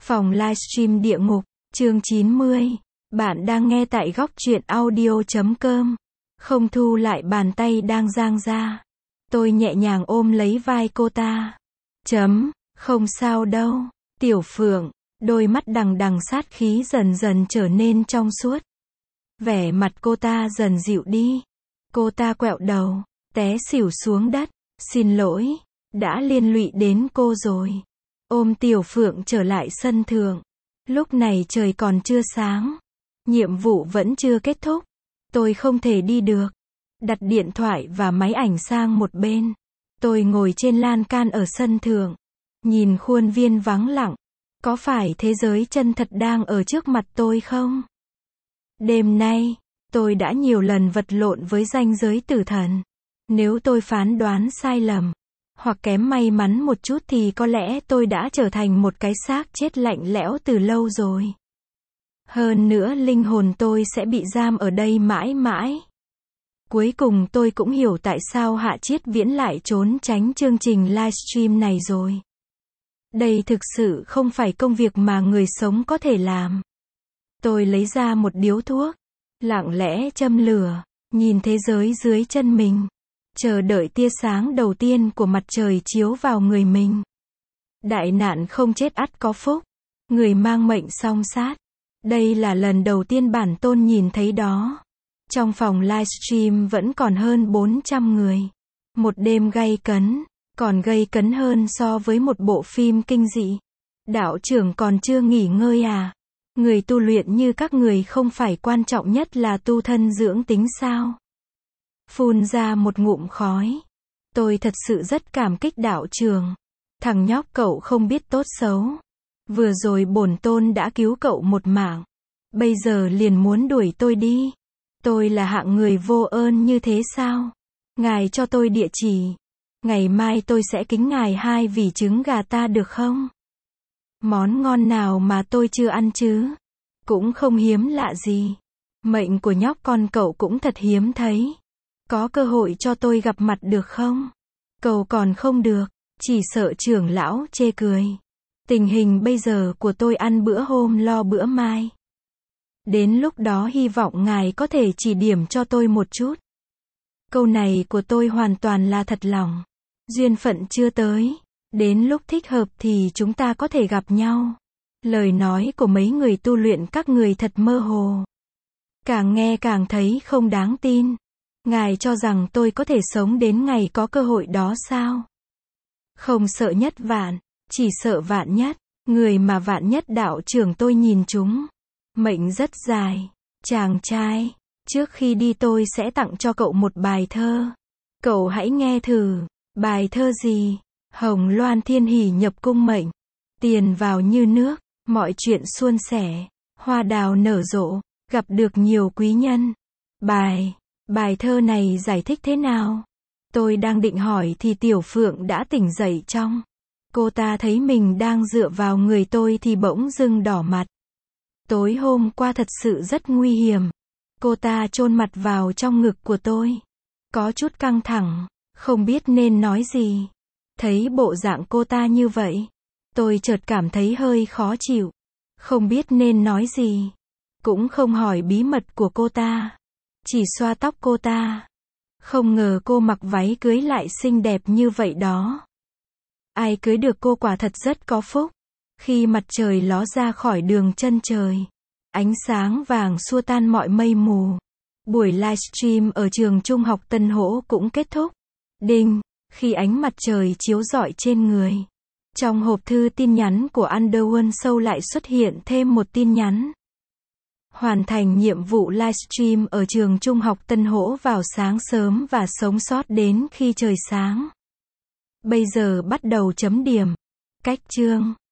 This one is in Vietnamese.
Phòng livestream địa ngục, chương 90. Bạn đang nghe tại góc truyện audio.com. Không thu lại bàn tay đang giang ra. Tôi nhẹ nhàng ôm lấy vai cô ta. Không sao đâu. Tiểu Phượng, đôi mắt đằng đằng sát khí dần dần trở nên trong suốt. Vẻ mặt cô ta dần dịu đi. Cô ta quẹo đầu, té xỉu xuống đất. Xin lỗi, đã liên lụy đến cô rồi. Ôm Tiểu Phượng trở lại sân thượng. Lúc này trời còn chưa sáng. Nhiệm vụ vẫn chưa kết thúc. Tôi không thể đi được. Đặt điện thoại và máy ảnh sang một bên. Tôi ngồi trên lan can ở sân thượng. Nhìn khuôn viên vắng lặng. Có phải thế giới chân thật đang ở trước mặt tôi không? Đêm nay, tôi đã nhiều lần vật lộn với ranh giới tử thần. Nếu tôi phán đoán sai lầm, hoặc kém may mắn một chút thì có lẽ tôi đã trở thành một cái xác chết lạnh lẽo từ lâu rồi. Hơn nữa linh hồn tôi sẽ bị giam ở đây mãi mãi. Cuối cùng tôi cũng hiểu tại sao Hạ Chiết Viễn lại trốn tránh chương trình livestream này rồi. Đây thực sự không phải công việc mà người sống có thể làm. Tôi lấy ra một điếu thuốc, lặng lẽ châm lửa, nhìn thế giới dưới chân mình. Chờ đợi tia sáng đầu tiên của mặt trời chiếu vào người mình. Đại nạn không chết ắt có phúc. Người mang mệnh song sát. Đây là lần đầu tiên bản tôn nhìn thấy đó. Trong phòng livestream vẫn còn hơn 400 người. Một đêm gay cấn, còn gay cấn hơn so với một bộ phim kinh dị. Đạo trưởng còn chưa nghỉ ngơi à? Người tu luyện như các người không phải quan trọng nhất là tu thân dưỡng tính sao? Phun ra một ngụm khói. Tôi thật sự rất cảm kích đạo trưởng. Thằng nhóc cậu không biết tốt xấu. Vừa rồi bổn tôn đã cứu cậu một mạng. Bây giờ liền muốn đuổi tôi đi. Tôi là hạng người vô ơn như thế sao? Ngài cho tôi địa chỉ. Ngày mai tôi sẽ kính ngài 2 vỉ trứng gà ta được không? Món ngon nào mà tôi chưa ăn chứ? Cũng không hiếm lạ gì. Mệnh của nhóc con cậu cũng thật hiếm thấy. Có cơ hội cho tôi gặp mặt được không? Cầu còn không được, chỉ sợ trưởng lão chê cười. Tình hình bây giờ của tôi ăn bữa hôm lo bữa mai. Đến lúc đó hy vọng ngài có thể chỉ điểm cho tôi một chút. Câu này của tôi hoàn toàn là thật lòng. Duyên phận chưa tới. Đến lúc thích hợp thì chúng ta có thể gặp nhau. Lời nói của mấy người tu luyện các người thật mơ hồ. Càng nghe càng thấy không đáng tin. Ngài cho rằng tôi có thể sống đến ngày có cơ hội đó sao? Không sợ nhất vạn, chỉ sợ vạn nhất. Người mà vạn nhất đạo trưởng tôi nhìn chúng. Mệnh rất dài. Chàng trai, trước khi đi tôi sẽ tặng cho cậu một bài thơ. Cậu hãy nghe thử. Bài thơ gì? Hồng loan thiên hỷ nhập cung mệnh. Tiền vào như nước, mọi chuyện suôn sẻ. Hoa đào nở rộ, gặp được nhiều quý nhân. Bài thơ này giải thích thế nào? Tôi đang định hỏi thì Tiểu Phượng đã tỉnh dậy trong. Cô ta thấy mình đang dựa vào người tôi thì bỗng dưng đỏ mặt. Tối hôm qua thật sự rất nguy hiểm. Cô ta chôn mặt vào trong ngực của tôi. Có chút căng thẳng, không biết nên nói gì. Thấy bộ dạng cô ta như vậy, tôi chợt cảm thấy hơi khó chịu. Không biết nên nói gì. Cũng không hỏi bí mật của cô ta. Chỉ xoa tóc cô ta. Không ngờ cô mặc váy cưới lại xinh đẹp như vậy đó. Ai cưới được cô quả thật rất có phúc. Khi mặt trời ló ra khỏi đường chân trời, ánh sáng vàng xua tan mọi mây mù. Buổi livestream ở trường trung học Tân Hỗ cũng kết thúc. Đinh, khi ánh mặt trời chiếu rọi trên người. Trong hộp thư tin nhắn của Underworld Show lại xuất hiện thêm một tin nhắn. Hoàn thành nhiệm vụ livestream ở trường trung học Tân Hỗ vào sáng sớm và sống sót đến khi trời sáng. Bây giờ bắt đầu chấm điểm. Cách chương